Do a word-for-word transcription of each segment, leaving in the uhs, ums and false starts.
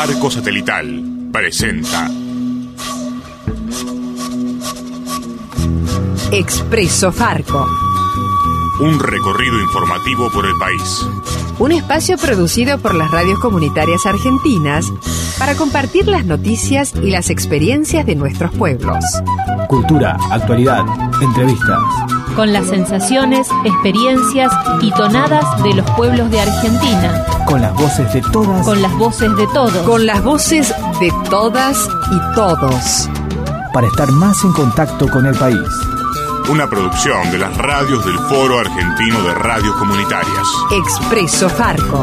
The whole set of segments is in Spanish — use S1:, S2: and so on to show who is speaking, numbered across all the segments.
S1: Farco Satelital presenta
S2: Expreso Farco.
S1: Un recorrido informativo por el país.
S2: Un espacio producido por las radios comunitarias argentinas para compartir las noticias y las experiencias de nuestros pueblos.
S3: Cultura, actualidad, entrevistas.
S4: Con las sensaciones, experiencias y tonadas de los pueblos de Argentina.
S3: Con las voces de todas.
S4: Con las voces de todos.
S2: Con las voces de todas y todos.
S3: Para estar más en contacto con el país.
S1: Una producción de las radios del Foro Argentino de Radios Comunitarias.
S2: Expreso Farco.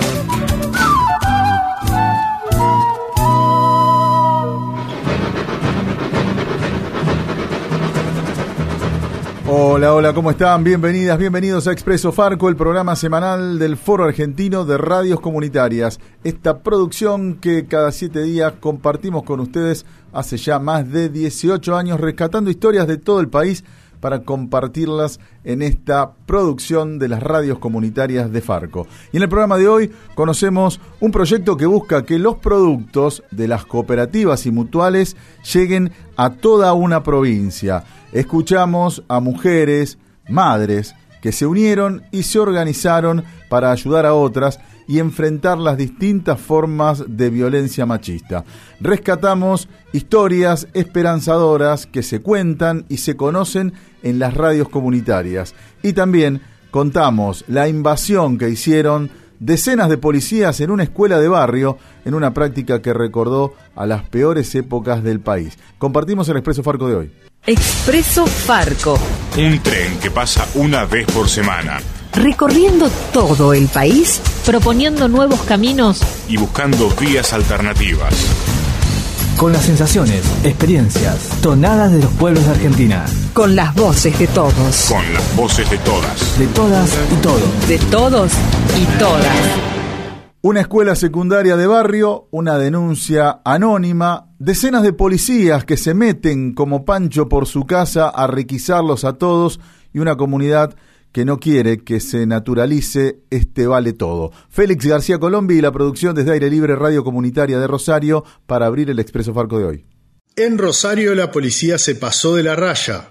S5: Hola, hola, ¿cómo están? Bienvenidas, bienvenidos a Expreso Farco, el programa semanal del Foro Argentino de Radios Comunitarias. Esta producción que cada siete días compartimos con ustedes hace ya más de dieciocho años, rescatando historias de todo el país para compartirlas en esta producción de las radios comunitarias de Farco. Y en el programa de hoy conocemos un proyecto que busca que los productos de las cooperativas y mutuales lleguen a toda una provincia. Escuchamos a mujeres, madres, que se unieron y se organizaron para ayudar a otras y enfrentar las distintas formas de violencia machista. Rescatamos historias esperanzadoras que se cuentan y se conocen en las radios comunitarias. Y también contamos la invasión que hicieron decenas de policías en una escuela de barrio, en una práctica que recordó a las peores épocas del país. Compartimos el Expreso Farco de hoy.
S2: Expreso Farco.
S1: Un tren que pasa una vez por semana.
S2: Recorriendo todo el país,
S4: proponiendo nuevos caminos
S1: y buscando vías alternativas.
S3: Con las sensaciones, experiencias, tonadas de los pueblos de Argentina.
S2: Con las voces de todos.
S1: Con las voces de todas.
S3: De todas y todos.
S2: De todos y todas.
S5: Una escuela secundaria de barrio, una denuncia anónima, decenas de policías que se meten como Pancho por su casa a requisarlos a todos y una comunidad que no quiere que se naturalice este vale todo. Félix García Colombi y la producción desde Aire Libre Radio Comunitaria de Rosario para abrir el Expreso Farco de hoy.
S6: En Rosario la policía se pasó de la raya.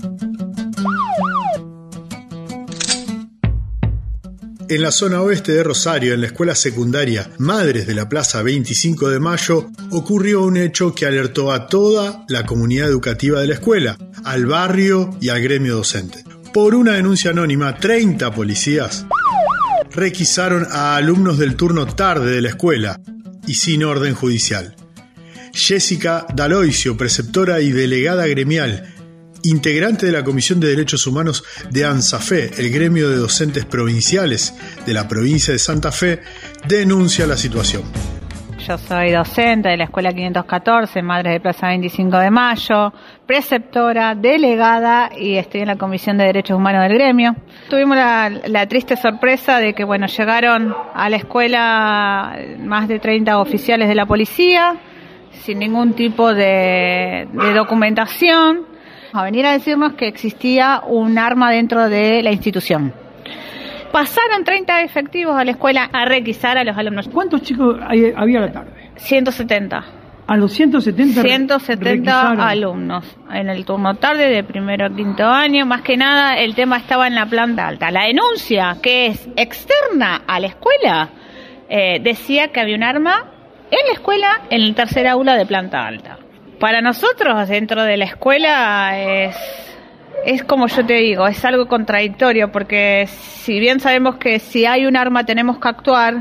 S6: En la zona oeste de Rosario, en la escuela secundaria Madres de la Plaza veinticinco de Mayo, ocurrió un hecho que alertó a toda la comunidad educativa de la escuela, al barrio y al gremio docente. Por una denuncia anónima, treinta policías requisaron a alumnos del turno tarde de la escuela y sin orden judicial. Jessica Daloisio, preceptora y delegada gremial, integrante de la Comisión de Derechos Humanos de ANSAFE, el gremio de docentes provinciales de la provincia de Santa Fe, denuncia la situación.
S7: Yo soy docente de la Escuela quinientos catorce, Madres de Plaza veinticinco de Mayo, preceptora, delegada y estoy en la Comisión de Derechos Humanos del gremio. Tuvimos la, la triste sorpresa de que, bueno, llegaron a la escuela más de treinta oficiales de la policía sin ningún tipo de, de documentación, a venir a decirnos que existía un arma dentro de la institución. Pasaron treinta efectivos a la escuela a requisar a los alumnos.
S8: ¿Cuántos chicos hay, había a la tarde?
S7: ciento setenta.
S8: ¿A los ciento setenta?
S7: ciento setenta requisaron alumnos en el turno tarde de primero a quinto año. Más que nada el tema estaba en la planta alta. La denuncia, que es externa a la escuela, eh, decía que había un arma en la escuela en el tercer aula de planta alta. Para nosotros dentro de la escuela es... Es como yo te digo, es algo contradictorio, porque si bien sabemos que si hay un arma tenemos que actuar,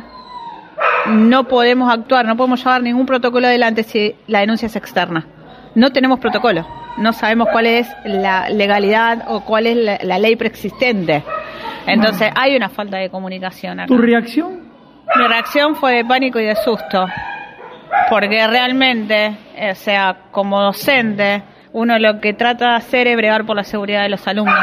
S7: no podemos actuar, no podemos llevar ningún protocolo adelante si la denuncia es externa. No tenemos protocolo, no sabemos cuál es la legalidad o cuál es la, la ley preexistente. Entonces hay una falta de comunicación acá.
S8: ¿Tu reacción?
S7: Mi reacción fue de pánico y de susto, porque realmente, o sea, como docente, uno lo que trata de hacer es bregar por la seguridad de los alumnos.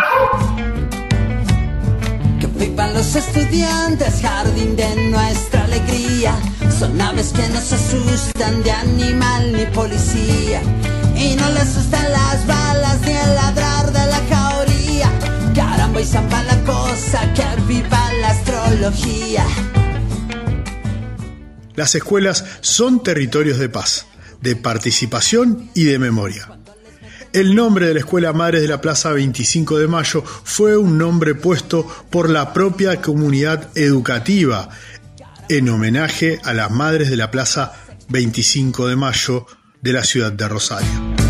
S9: Que vivan los estudiantes, jardín de nuestra alegría. Son aves que no se asustan de animal ni policía. Y no les asustan las balas ni el ladrar de la jauría. Caramba y zamba la cosa, que viva la astrología.
S6: Las escuelas son territorios de paz, de participación y de memoria. El nombre de la Escuela Madres de la Plaza veinticinco de Mayo fue un nombre puesto por la propia comunidad educativa en homenaje a las Madres de la Plaza veinticinco de Mayo de la ciudad de Rosario.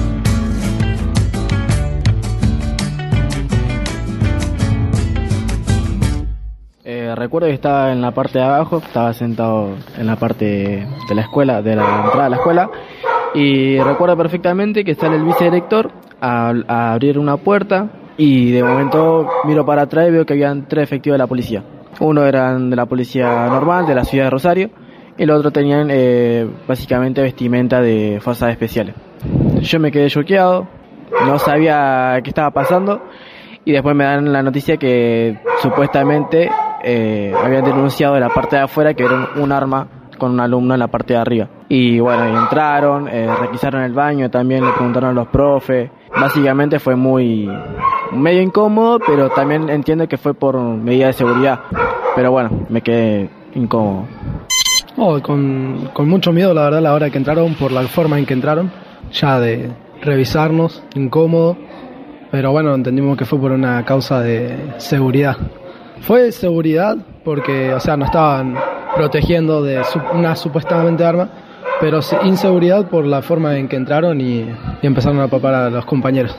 S10: Eh, recuerdo que estaba en la parte de abajo, estaba sentado en la parte de la escuela, de la entrada a la escuela, y recuerdo perfectamente que sale el vicedirector a, a abrir una puerta y de momento miro para atrás y veo que habían tres efectivos de la policía. Uno eran de la policía normal, de la ciudad de Rosario, y el otro tenían eh, básicamente vestimenta de fuerzas especiales. Yo me quedé choqueado, no sabía qué estaba pasando, y después me dan la noticia que supuestamente eh, habían denunciado de la parte de afuera que era un arma con un alumno en la parte de arriba. Y bueno, y entraron, eh, requisaron el baño, también le preguntaron a los profes. Básicamente fue muy medio incómodo, pero también entiendo que fue por medida de seguridad. Pero bueno, me quedé incómodo.
S11: Oh, con, con mucho miedo, la verdad, a la hora que entraron, por la forma en que entraron, ya de revisarnos, incómodo. Pero bueno, entendimos que fue por una causa de seguridad. Fue seguridad porque, o sea, no estaban protegiendo de una supuestamente arma, pero inseguridad por la forma en que entraron y, y empezaron a papar a los compañeros.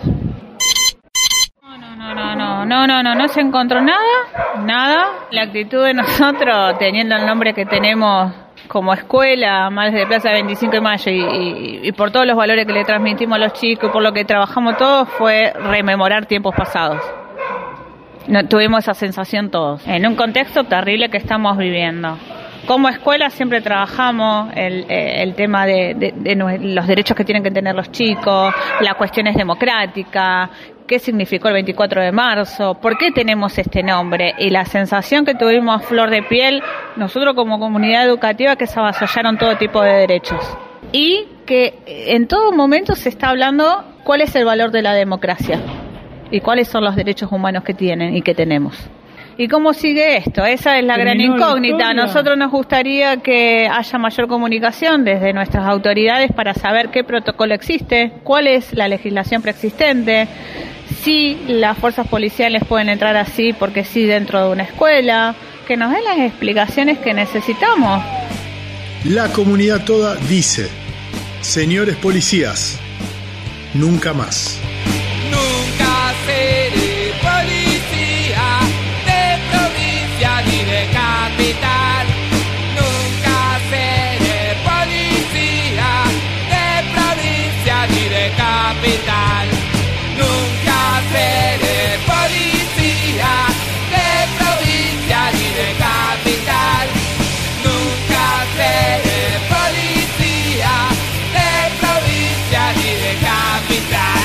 S7: No, no, no, no, no, no, no, no, no se encontró nada, nada. La actitud de nosotros, teniendo el nombre que tenemos como escuela, Madres de Plaza veinticinco de Mayo, y, y, y por todos los valores que le transmitimos a los chicos y por lo que trabajamos todos, fue rememorar tiempos pasados. No, tuvimos esa sensación todos, en un contexto terrible que estamos viviendo. Como escuela siempre trabajamos el, el tema de, de, de los derechos que tienen que tener los chicos, la cuestión es democrática, qué significó el veinticuatro de marzo, por qué tenemos este nombre, y la sensación que tuvimos a flor de piel, nosotros como comunidad educativa, que se avasallaron todo tipo de derechos. Y que en todo momento se está hablando cuál es el valor de la democracia y cuáles son los derechos humanos que tienen y que tenemos. ¿Y cómo sigue esto? Esa es la gran incógnita. A nosotros nos gustaría que haya mayor comunicación desde nuestras autoridades para saber qué protocolo existe, cuál es la legislación preexistente, si las fuerzas policiales pueden entrar así porque sí dentro de una escuela, que nos den las explicaciones que necesitamos.
S6: La comunidad toda dice: señores policías, nunca más.
S12: Nunca seré policía de provincia ni de capital. Nunca seré policía de provincia ni de capital. Nunca seré policía de provincia ni de capital. Nunca seré policía de provincia ni de capital.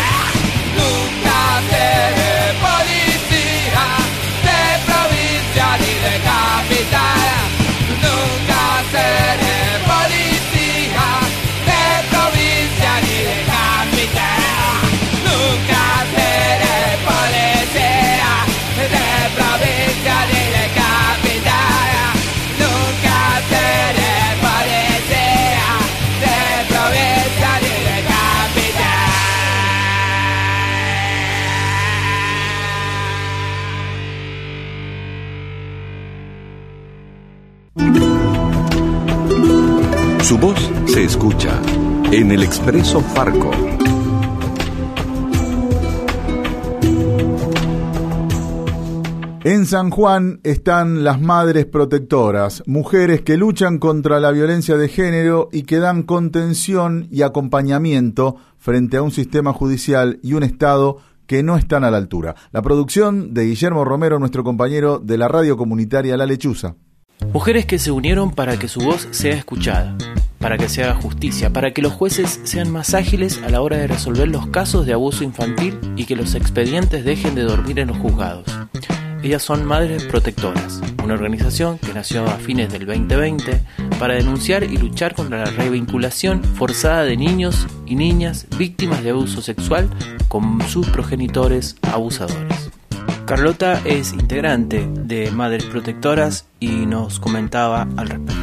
S12: Nunca seré policía de provincia ni de capital. Nunca seré policía de provincia ni de capital. Nunca seré policía de provincia ni de capital. Nunca seré policía de provincia ni de capital.
S13: Su voz se escucha en el Expreso Farco.
S5: En San Juan están las Madres Protectoras, mujeres que luchan contra la violencia de género y que dan contención y acompañamiento frente a un sistema judicial y un Estado que no están a la altura. La producción de Guillermo Romero, nuestro compañero de la radio comunitaria La Lechuza.
S14: Mujeres que se unieron para que su voz sea escuchada, para que se haga justicia, para que los jueces sean más ágiles a la hora de resolver los casos de abuso infantil y que los expedientes dejen de dormir en los juzgados. Ellas son Madres Protectoras, una organización que nació a fines del veinte veinte para denunciar y luchar contra la revinculación forzada de niños y niñas víctimas de abuso sexual con sus progenitores abusadores. Carlota es integrante de Madres Protectoras y nos comentaba al respecto.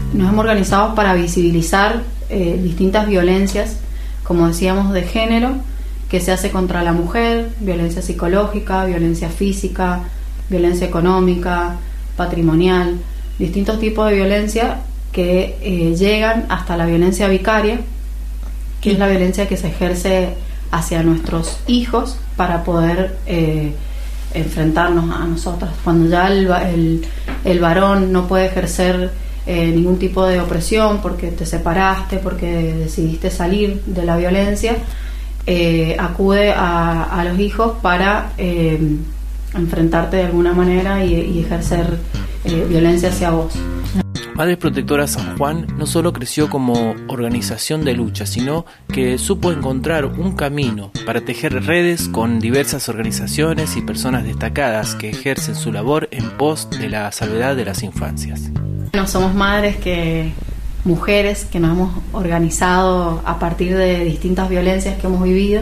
S15: nos hemos organizado para visibilizar eh, distintas violencias, como decíamos, de género, que se hace contra la mujer, violencia psicológica, violencia física, violencia económica, patrimonial, distintos tipos de violencia que eh, llegan hasta la violencia vicaria, que es la violencia que se ejerce hacia nuestros hijos para poder eh, enfrentarnos a nosotras. Cuando ya el, el, el varón no puede ejercer eh, ningún tipo de opresión porque te separaste, porque decidiste salir de la violencia, eh, acude a, a los hijos para eh, enfrentarte de alguna manera y, y ejercer eh, violencia hacia vos.
S14: Madres Protectoras San Juan no solo creció como organización de lucha, sino que supo encontrar un camino para tejer redes con diversas organizaciones y personas destacadas que ejercen su labor en pos de la salvedad de las infancias.
S15: Bueno, somos madres que, mujeres que nos hemos organizado a partir de distintas violencias que hemos vivido.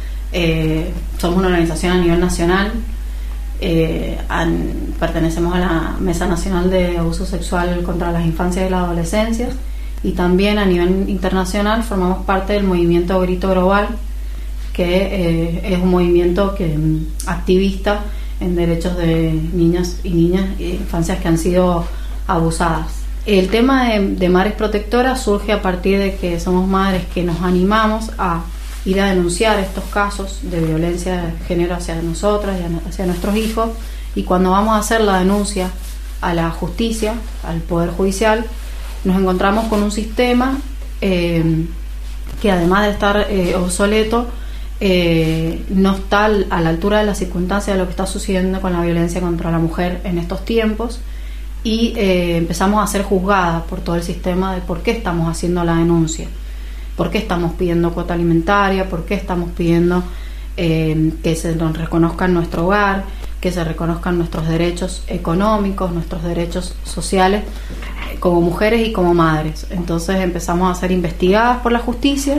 S15: Eh, somos una organización a nivel nacional. Eh, an, pertenecemos a la Mesa Nacional de Abuso Sexual contra las Infancias y las Adolescencias, y también a nivel internacional formamos parte del movimiento Grito Global, que eh, es un movimiento que activista en derechos de niñas y niñas e infancias que han sido abusadas. El tema de, de Madres Protectoras surge a partir de que somos madres que nos animamos a ir a denunciar estos casos de violencia de género hacia nosotras y hacia nuestros hijos, y cuando vamos a hacer la denuncia a la justicia, al Poder Judicial, nos encontramos con un sistema eh, que, además de estar eh, obsoleto, eh, no está a la altura de las circunstancias de lo que está sucediendo con la violencia contra la mujer en estos tiempos, y eh, empezamos a ser juzgadas por todo el sistema de por qué estamos haciendo la denuncia. ¿Por qué estamos pidiendo cuota alimentaria? ¿Por qué estamos pidiendo eh, que se nos reconozca en nuestro hogar, que se reconozcan nuestros derechos económicos, nuestros derechos sociales, eh, como mujeres y como madres? Entonces empezamos a ser investigadas por la justicia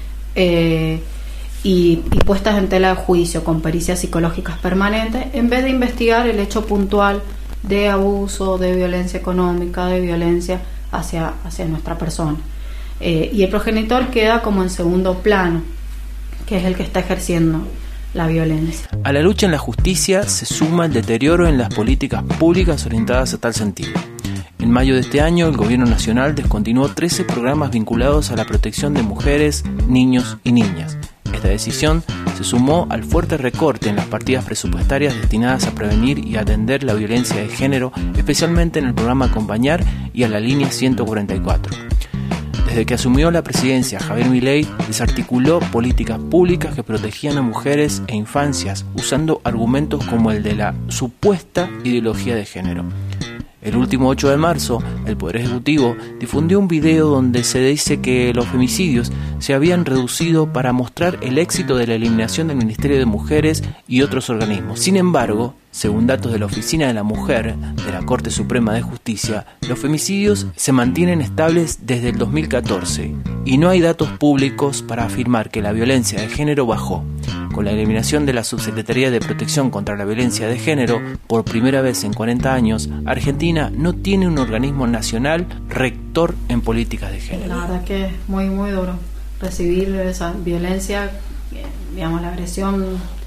S15: eh, y, y puestas en tela de juicio con pericias psicológicas permanentes, en vez de investigar el hecho puntual de abuso, de violencia económica, de violencia hacia, hacia nuestra persona. Eh, y el progenitor queda como en segundo plano, que es el que está ejerciendo la violencia.
S14: A la lucha en la justicia se suma el deterioro en las políticas públicas orientadas a tal sentido. En mayo de este año, el Gobierno Nacional descontinuó trece programas vinculados a la protección de mujeres, niños y niñas. Esta decisión se sumó al fuerte recorte en las partidas presupuestarias destinadas a prevenir y atender la violencia de género, especialmente en el programa Acompañar y a la línea ciento cuarenta y cuatro. Desde que asumió la presidencia, Javier Milei desarticuló políticas públicas que protegían a mujeres e infancias usando argumentos como el de la supuesta ideología de género. El último ocho de marzo, el Poder Ejecutivo difundió un video donde se dice que los femicidios se habían reducido para mostrar el éxito de la eliminación del Ministerio de Mujeres y otros organismos. Sin embargo, según datos de la Oficina de la Mujer de la Corte Suprema de Justicia, los femicidios se mantienen estables desde el dos mil catorce y no hay datos públicos para afirmar que la violencia de género bajó. Con la eliminación de la Subsecretaría de Protección contra la Violencia de Género, por primera vez en cuarenta años, Argentina no tiene un organismo nacional rector en políticas de género.
S15: La verdad que es muy, muy duro recibir esa violencia, digamos, la agresión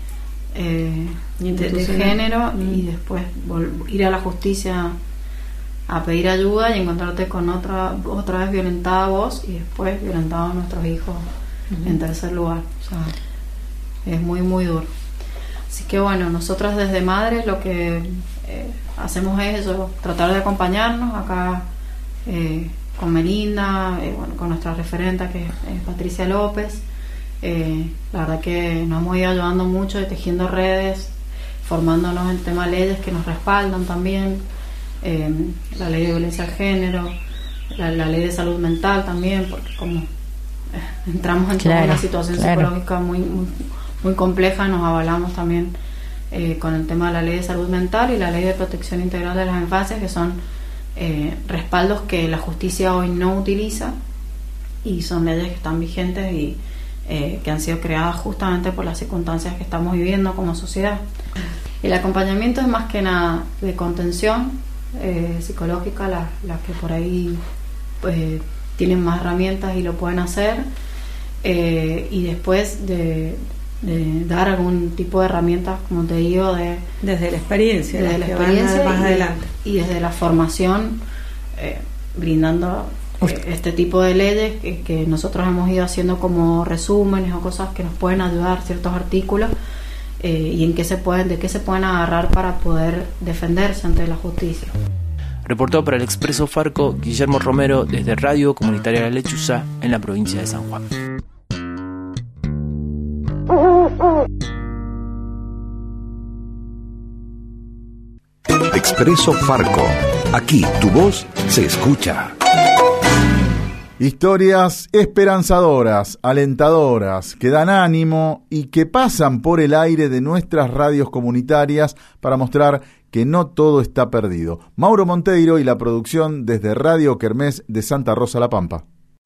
S15: eh, de, de género, mm. y después ir a la justicia a pedir ayuda y encontrarte con otra otra vez violentada vos y después violentados nuestros hijos mm. en tercer lugar. O sea, es muy muy duro. Así que bueno, nosotras desde Madres lo que eh, hacemos es eso, tratar de acompañarnos acá eh, con Melinda, eh, bueno, con nuestra referenta que es eh, Patricia López. Eh, la verdad que nos hemos ido ayudando mucho, tejiendo redes, formándonos en tema de leyes que nos respaldan también, eh, la ley de violencia de género, la, la ley de salud mental también, porque como eh, entramos en claro, toda una situación claro. psicológica muy, muy muy compleja, nos avalamos también eh, con el tema de la ley de salud mental y la ley de protección integral de las infancias, que son eh, respaldos que la justicia hoy no utiliza y son leyes que están vigentes y eh, que han sido creadas justamente por las circunstancias que estamos viviendo como sociedad. El acompañamiento es más que nada de contención eh, psicológica, las la que por ahí pues tienen más herramientas y lo pueden hacer, eh, y después de, de dar algún tipo de herramientas, como te digo, de
S16: desde la experiencia,
S15: desde la
S16: que
S15: experiencia
S16: van más
S15: y,
S16: adelante.
S15: y desde la formación, eh, brindando eh, este tipo de leyes que, que nosotros hemos ido haciendo como resúmenes o cosas que nos pueden ayudar, ciertos artículos, eh, y en qué se pueden, de qué se pueden agarrar para poder defenderse ante la justicia.
S14: Reportó para el Expreso Farco Guillermo Romero desde Radio Comunitaria La Lechuza en la provincia de San Juan.
S13: Expreso Farco. Aquí tu voz se escucha.
S5: Historias esperanzadoras, alentadoras, que dan ánimo y que pasan por el aire de nuestras radios comunitarias para mostrar que no todo está perdido. Mauro Monteiro y la producción desde Radio Kermés de Santa Rosa La Pampa.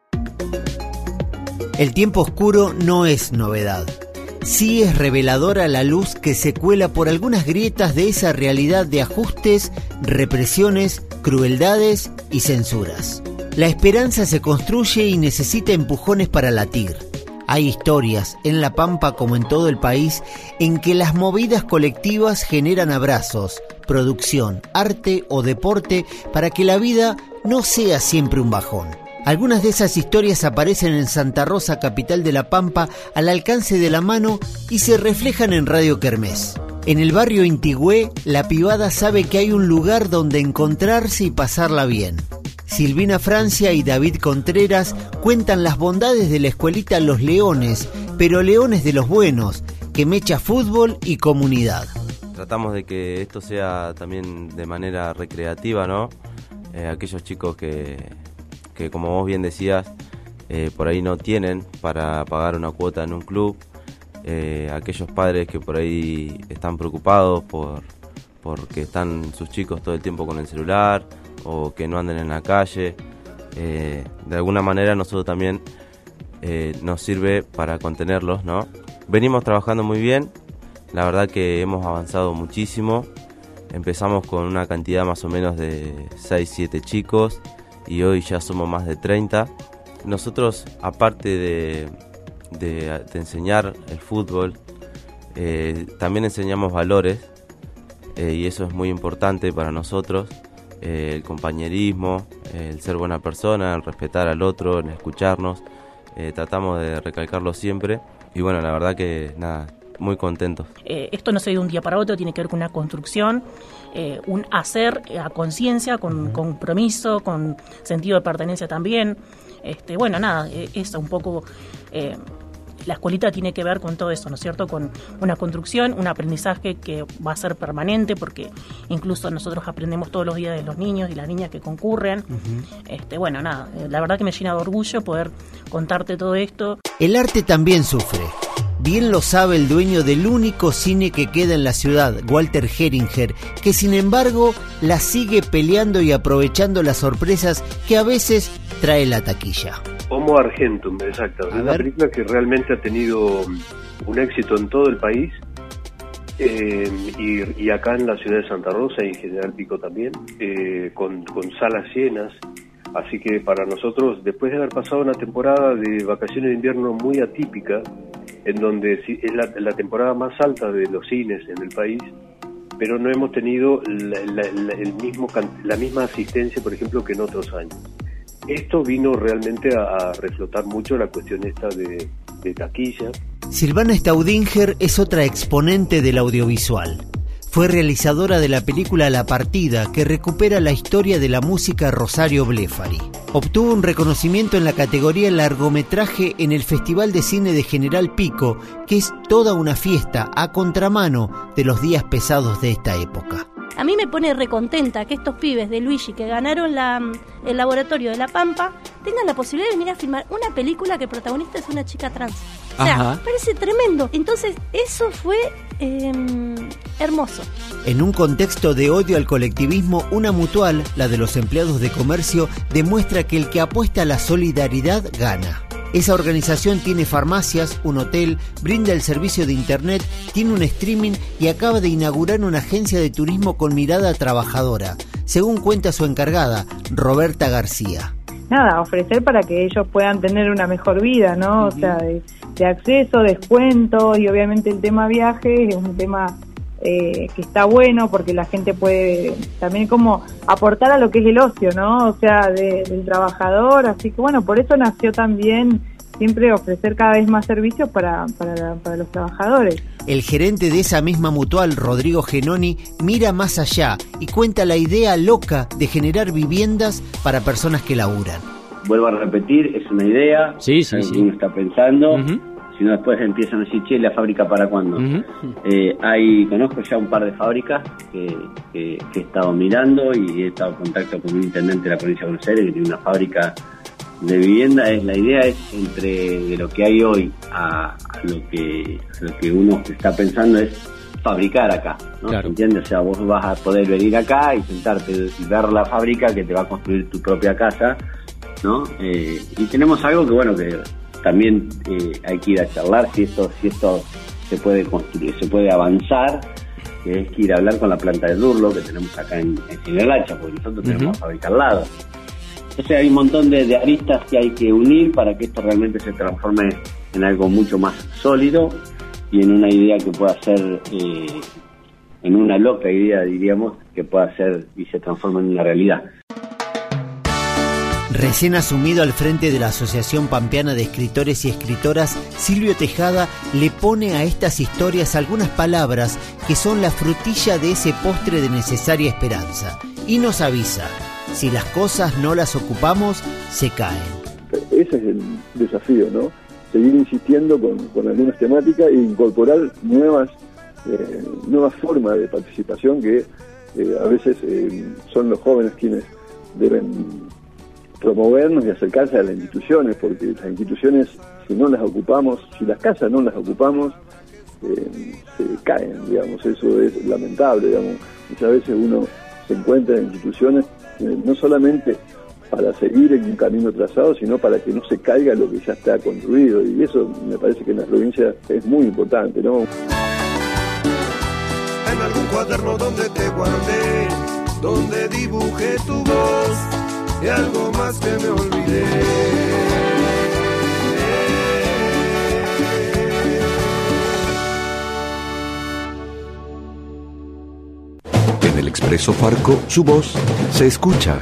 S17: El tiempo oscuro no es novedad. Sí es reveladora la luz que se cuela por algunas grietas de esa realidad de ajustes, represiones, crueldades y censuras. La esperanza se construye y necesita empujones para latir. Hay historias, en La Pampa como en todo el país, en que las movidas colectivas generan abrazos, producción, arte o deporte para que la vida no sea siempre un bajón. Algunas de esas historias aparecen en Santa Rosa, capital de La Pampa, al alcance de la mano y se reflejan en Radio Kermés. En el barrio Intigüé, la pibada sabe que hay un lugar donde encontrarse y pasarla bien. Silvina Francia y David Contreras cuentan las bondades de la escuelita Los Leones, pero leones de los buenos, que mecha fútbol y comunidad.
S18: Tratamos de que esto sea también de manera recreativa, ¿no? Eh, aquellos chicos que, que, como vos bien decías, eh, por ahí no tienen para pagar una cuota en un club, eh, aquellos padres que por ahí están preocupados por porque están sus chicos todo el tiempo con el celular, o que no anden en la calle. Eh, de alguna manera nosotros también eh, nos sirve para contenerlos, ¿no? Venimos trabajando muy bien, la verdad que hemos avanzado muchísimo. Empezamos con una cantidad más o menos de seis siete chicos y hoy ya somos más de treinta. Nosotros, aparte de, de, de enseñar el fútbol, eh, también enseñamos valores, eh, y eso es muy importante para nosotros. Eh, el compañerismo, eh, el ser buena persona, el respetar al otro, el escucharnos, eh, tratamos de recalcarlo siempre y bueno, la verdad que nada, muy contentos.
S19: Eh, esto no se dio de un día para otro, tiene que ver con una construcción, eh, un hacer a conciencia, con compromiso, con sentido de pertenencia también. Este, bueno, nada, eh, es un poco... Eh, La escuelita tiene que ver con todo eso, ¿no es cierto? Con una construcción, un aprendizaje que va a ser permanente, porque incluso nosotros aprendemos todos los días de los niños y las niñas que concurren. Uh-huh. Este, bueno, nada, la verdad que me llena de orgullo poder contarte todo esto.
S17: El arte también sufre. Bien lo sabe el dueño del único cine que queda en la ciudad, Walter Heringer, que sin embargo la sigue peleando y aprovechando las sorpresas que a veces trae la taquilla.
S20: Homo Argentum, exacto. Es una película que realmente ha tenido un éxito en todo el país, eh, y, y acá en la ciudad de Santa Rosa y en General Pico también, eh, con, con salas llenas. Así que para nosotros, después de haber pasado una temporada de vacaciones de invierno muy atípica, en donde es la, la temporada más alta de los cines en el país, pero no hemos tenido la, la, la, el mismo, la misma asistencia, por ejemplo, que en otros años. Esto vino realmente a, a reflotar mucho la cuestión esta de, de taquilla.
S17: Silvana Staudinger es otra exponente del audiovisual. Fue realizadora de la película La Partida, que recupera la historia de la música Rosario Blefari. Obtuvo un reconocimiento en la categoría largometraje en el Festival de Cine de General Pico, que es toda una fiesta a contramano de los días pesados de esta época.
S21: A mí me pone recontenta que estos pibes de Luigi que ganaron la, el laboratorio de La Pampa tengan la posibilidad de venir a filmar una película que el protagonista es una chica trans. O sea, Ajá. parece tremendo. Entonces, eso fue eh, hermoso.
S17: En un contexto de odio al colectivismo, una mutual, la de los empleados de comercio, demuestra que el que apuesta a la solidaridad gana. Esa organización tiene farmacias, un hotel, brinda el servicio de internet, tiene un streaming y acaba de inaugurar una agencia de turismo con mirada trabajadora, según cuenta su encargada, Roberta García.
S16: nada, ofrecer para que ellos puedan tener una mejor vida, ¿no? O sea, de, de acceso, descuentos, y obviamente el tema viajes es un tema eh, que está bueno porque la gente puede también como aportar a lo que es el ocio, ¿no? O sea, de, del trabajador, así que bueno, por eso nació también siempre ofrecer cada vez más servicios para, para, para los trabajadores.
S17: El gerente de esa misma mutual, Rodrigo Genoni, mira más allá y cuenta la idea loca de generar viviendas para personas que laburan.
S22: Vuelvo a repetir, es una idea,
S23: sí, sí, sí.
S22: uno está pensando, uh-huh. si no después empiezan a decir, che, ¿la fábrica para cuándo? Uh-huh. Eh, hay, conozco ya un par de fábricas que, que, que he estado mirando y he estado en contacto con un intendente de la provincia de Buenos Aires que tiene una fábrica de vivienda. Es la idea es entre de lo que hay hoy a, a lo que a lo que uno está pensando es fabricar acá, ¿no?
S23: Claro.
S22: ¿Entiendes? O sea, vos vas a poder venir acá y sentarte y ver la fábrica que te va a construir tu propia casa, ¿no? Eh, y tenemos algo que bueno que también eh, hay que ir a charlar si esto si esto se puede construir, se puede avanzar, que es que ir a hablar con la planta de Durlo que tenemos acá en, en Sinalacha, porque nosotros tenemos uh-huh. fábrica al lado. Entonces hay un montón de, de aristas que hay que unir para que esto realmente se transforme en algo mucho más sólido y en una idea que pueda ser, eh, en una loca idea, diríamos, que pueda ser y se transforme en una realidad.
S17: Recién asumido al frente de la Asociación Pampeana de Escritores y Escritoras, Silvio Tejada le pone a estas historias algunas palabras que son la frutilla de ese postre de necesaria esperanza y nos avisa: si las cosas no las ocupamos, se caen.
S24: Ese es el desafío, ¿no? Seguir insistiendo con, con algunas temáticas e incorporar nuevas eh, nuevas formas de participación que eh, a veces eh, son los jóvenes quienes deben promovernos y acercarse a las instituciones, porque las instituciones, si no las ocupamos, si las casas no las ocupamos, eh, se caen, digamos. Eso es lamentable, digamos. Muchas veces uno se encuentra en instituciones no solamente para seguir en un camino trazado, sino para que no se caiga lo que ya está construido, y eso me parece que en la provincia es muy importante, ¿no?
S25: En algún cuaderno donde te guardé, donde dibujé tu voz, y algo más que me olvidé.
S13: En el Expreso Farco, su voz se escucha.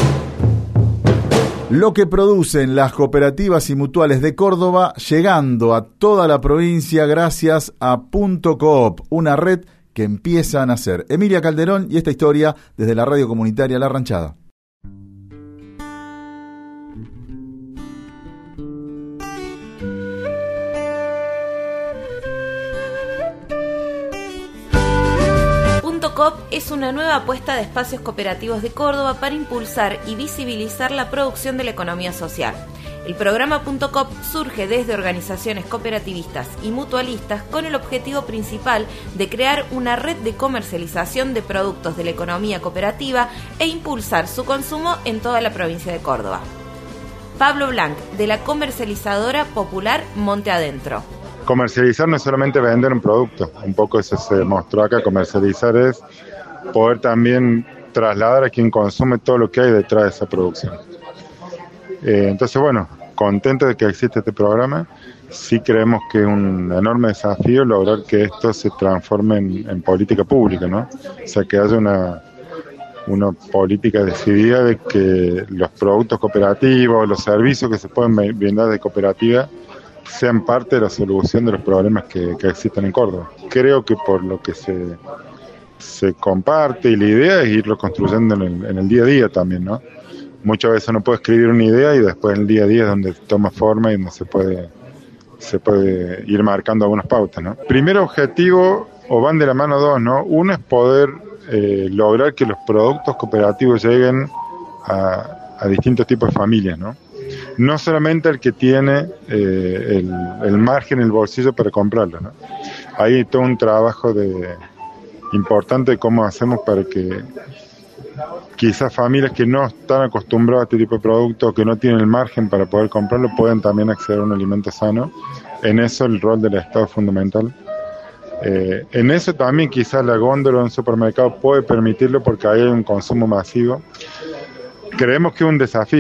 S5: Lo que producen las cooperativas y mutuales de Córdoba, llegando a toda la provincia gracias a Punto Coop, una red que empieza a nacer. Emilia Calderón y esta historia desde la radio comunitaria La Ranchada.
S26: Coop es una nueva apuesta de espacios cooperativos de Córdoba para impulsar y visibilizar la producción de la economía social. El programa Punto Coop surge desde organizaciones cooperativistas y mutualistas con el objetivo principal de crear una red de comercialización de productos de la economía cooperativa e impulsar su consumo en toda la provincia de Córdoba. Pablo Blanc, de la comercializadora popular Monte Adentro.
S27: Comercializar no es solamente vender un producto, un poco eso se mostró acá. Comercializar es poder también trasladar a quien consume todo lo que hay detrás de esa producción. Eh, entonces, bueno, contento de que existe este programa. Sí creemos que es un enorme desafío lograr que esto se transforme en, en política pública, ¿no? O sea, que haya una, una política decidida de que los productos cooperativos, los servicios que se pueden brindar de cooperativa sean parte de la solución de los problemas que, que existen en Córdoba. Creo que por lo que se, se comparte y la idea es irlo construyendo en el, en el día a día también, ¿no? Muchas veces uno puede escribir una idea y después en el día a día es donde toma forma y donde se puede, se puede ir marcando algunas pautas, ¿no? Primer objetivo, o van de la mano dos, ¿no? Uno es poder eh, lograr que los productos cooperativos lleguen a, a distintos tipos de familias, ¿no? No solamente el que tiene eh, el, el margen en el bolsillo para comprarlo, ¿no? Hay todo un trabajo de importante de cómo hacemos para que quizás familias que no están acostumbradas a este tipo de productos, que no tienen el margen para poder comprarlo, puedan también acceder a un alimento sano. En eso el rol del Estado es fundamental. Eh, en eso también quizás la góndola en un supermercado puede permitirlo porque ahí hay un consumo masivo. Creemos que es un desafío,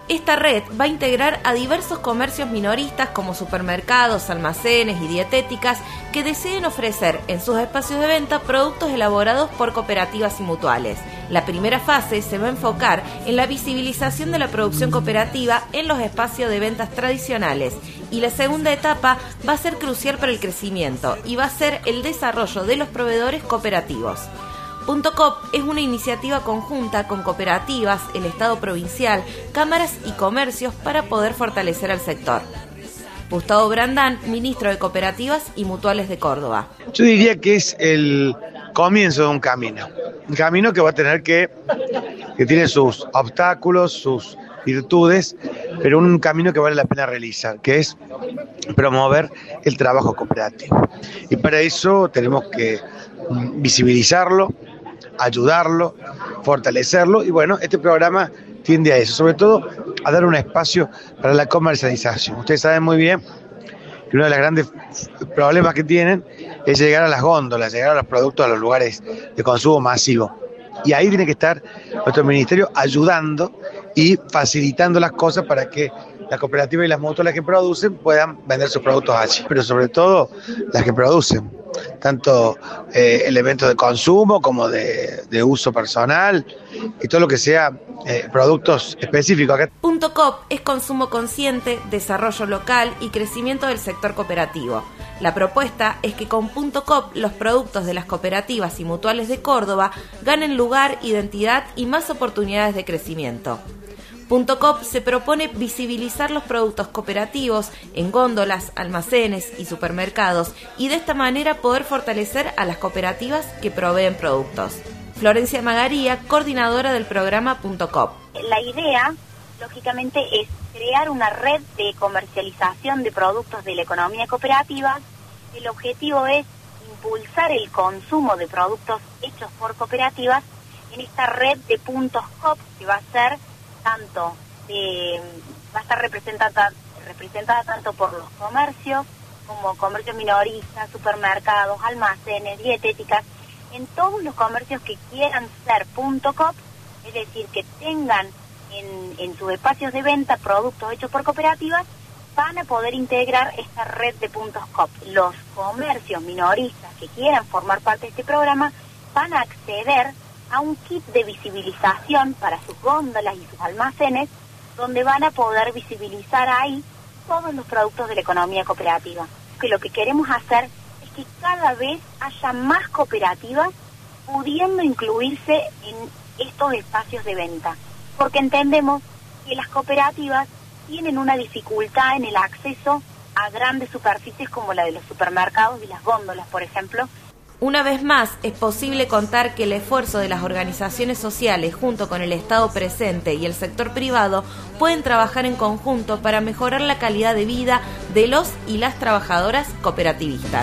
S26: Esta red va a integrar a diversos comercios minoristas como supermercados, almacenes y dietéticas que deseen ofrecer en sus espacios de venta productos elaborados por cooperativas y mutuales. La primera fase se va a enfocar en la visibilización de la producción cooperativa en los espacios de ventas tradicionales y la segunda etapa va a ser crucial para el crecimiento y va a ser el desarrollo de los proveedores cooperativos. Punto Coop es una iniciativa conjunta con cooperativas, el Estado provincial, cámaras y comercios para poder fortalecer al sector. Gustavo Brandán, ministro de Cooperativas y Mutuales de Córdoba.
S1: Yo diría que es el comienzo de un camino, un camino que va a tener que, que tiene sus obstáculos, sus virtudes, pero un camino que vale la pena realizar, que es promover el trabajo cooperativo. Y para eso tenemos que visibilizarlo, ayudarlo, fortalecerlo, y bueno, este programa tiende a eso, sobre todo a dar un espacio para la comercialización. Ustedes saben muy bien que uno de los grandes problemas que tienen es llegar a las góndolas, llegar a los productos a los lugares de consumo masivo. Y ahí tiene que estar nuestro ministerio ayudando y facilitando las cosas para que las cooperativas y las mutuales que producen puedan vender sus productos allí, pero sobre todo las que producen, tanto eh, elementos de consumo como de, de uso personal y todo lo que sea eh, productos específicos.
S26: Punto Coop es consumo consciente, desarrollo local y crecimiento del sector cooperativo. La propuesta es que con Punto Coop los productos de las cooperativas y mutuales de Córdoba ganen lugar, identidad y más oportunidades de crecimiento. Punto Coop se propone visibilizar los productos cooperativos en góndolas, almacenes y supermercados y de esta manera poder fortalecer a las cooperativas que proveen productos. Florencia Magaría, coordinadora del programa Punto Coop.
S2: La idea, lógicamente, es crear una red de comercialización de productos de la economía cooperativa. El objetivo es impulsar el consumo de productos hechos por cooperativas en esta red de puntos Coop que va a ser tanto eh, va a estar representada representada tanto por los comercios como comercios minoristas, supermercados, almacenes, dietéticas, en todos los comercios que quieran ser Punto Coop, es decir, que tengan en, en sus espacios de venta productos hechos por cooperativas, van a poder integrar esta red de puntos Coop. Los comercios minoristas que quieran formar parte de este programa van a acceder a un kit de visibilización para sus góndolas y sus almacenes, donde van a poder visibilizar ahí todos los productos de la economía cooperativa. Que lo que queremos hacer es que cada vez haya más cooperativas pudiendo incluirse en estos espacios de venta, porque entendemos que las cooperativas tienen una dificultad en el acceso a grandes superficies como la de los supermercados y las góndolas, por ejemplo.
S26: Una vez más, es posible contar que el esfuerzo de las organizaciones sociales junto con el Estado presente y el sector privado pueden trabajar en conjunto para mejorar la calidad de vida de los y las trabajadoras cooperativistas.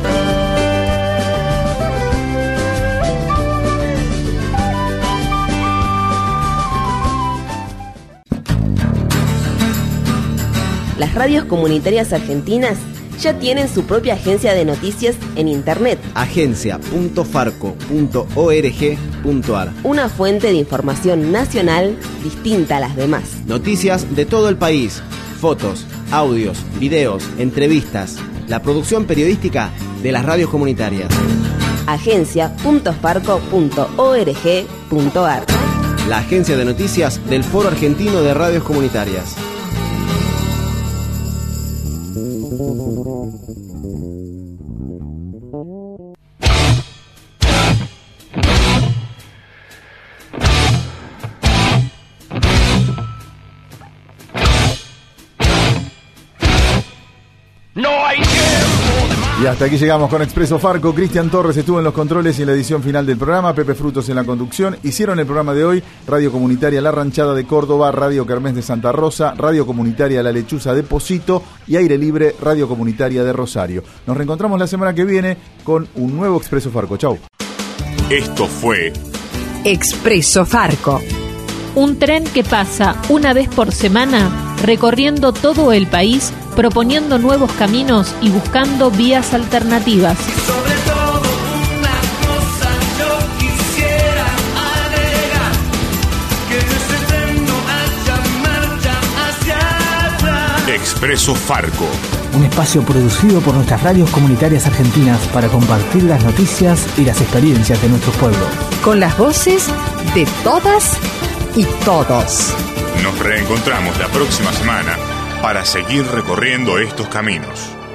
S3: Las radios comunitarias argentinas ya tienen su propia agencia de noticias en internet.
S4: agencia punto farco punto org punto ar.
S3: Una fuente de información nacional distinta a las demás.
S4: Noticias de todo el país, fotos, audios, videos, entrevistas, la producción periodística de las radios comunitarias.
S3: agencia punto farco punto org punto ar.
S4: La agencia de noticias del Foro Argentino de Radios Comunitarias.
S5: Y hasta aquí llegamos con Expreso Farco. Cristian Torres estuvo en los controles y en la edición final del programa. Pepe Frutos en la conducción. Hicieron el programa de hoy Radio Comunitaria La Ranchada de Córdoba, Radio Kermés de Santa Rosa, Radio Comunitaria La Lechuza de Pocito y Aire Libre Radio Comunitaria de Rosario. Nos reencontramos la semana que viene con un nuevo Expreso Farco. Chau.
S13: Esto fue
S8: Expreso Farco. Un tren que pasa una vez por semana recorriendo todo el país, proponiendo nuevos caminos y buscando vías alternativas.
S12: Sobre todo una cosa yo quisiera agregar, que en ese tren no haya marcha
S6: Expreso Farco.
S7: Un espacio producido por nuestras radios comunitarias argentinas para compartir las noticias y las experiencias de nuestros pueblos.
S9: Con las voces de todas y todos.
S6: Nos reencontramos la próxima semana para seguir recorriendo estos caminos.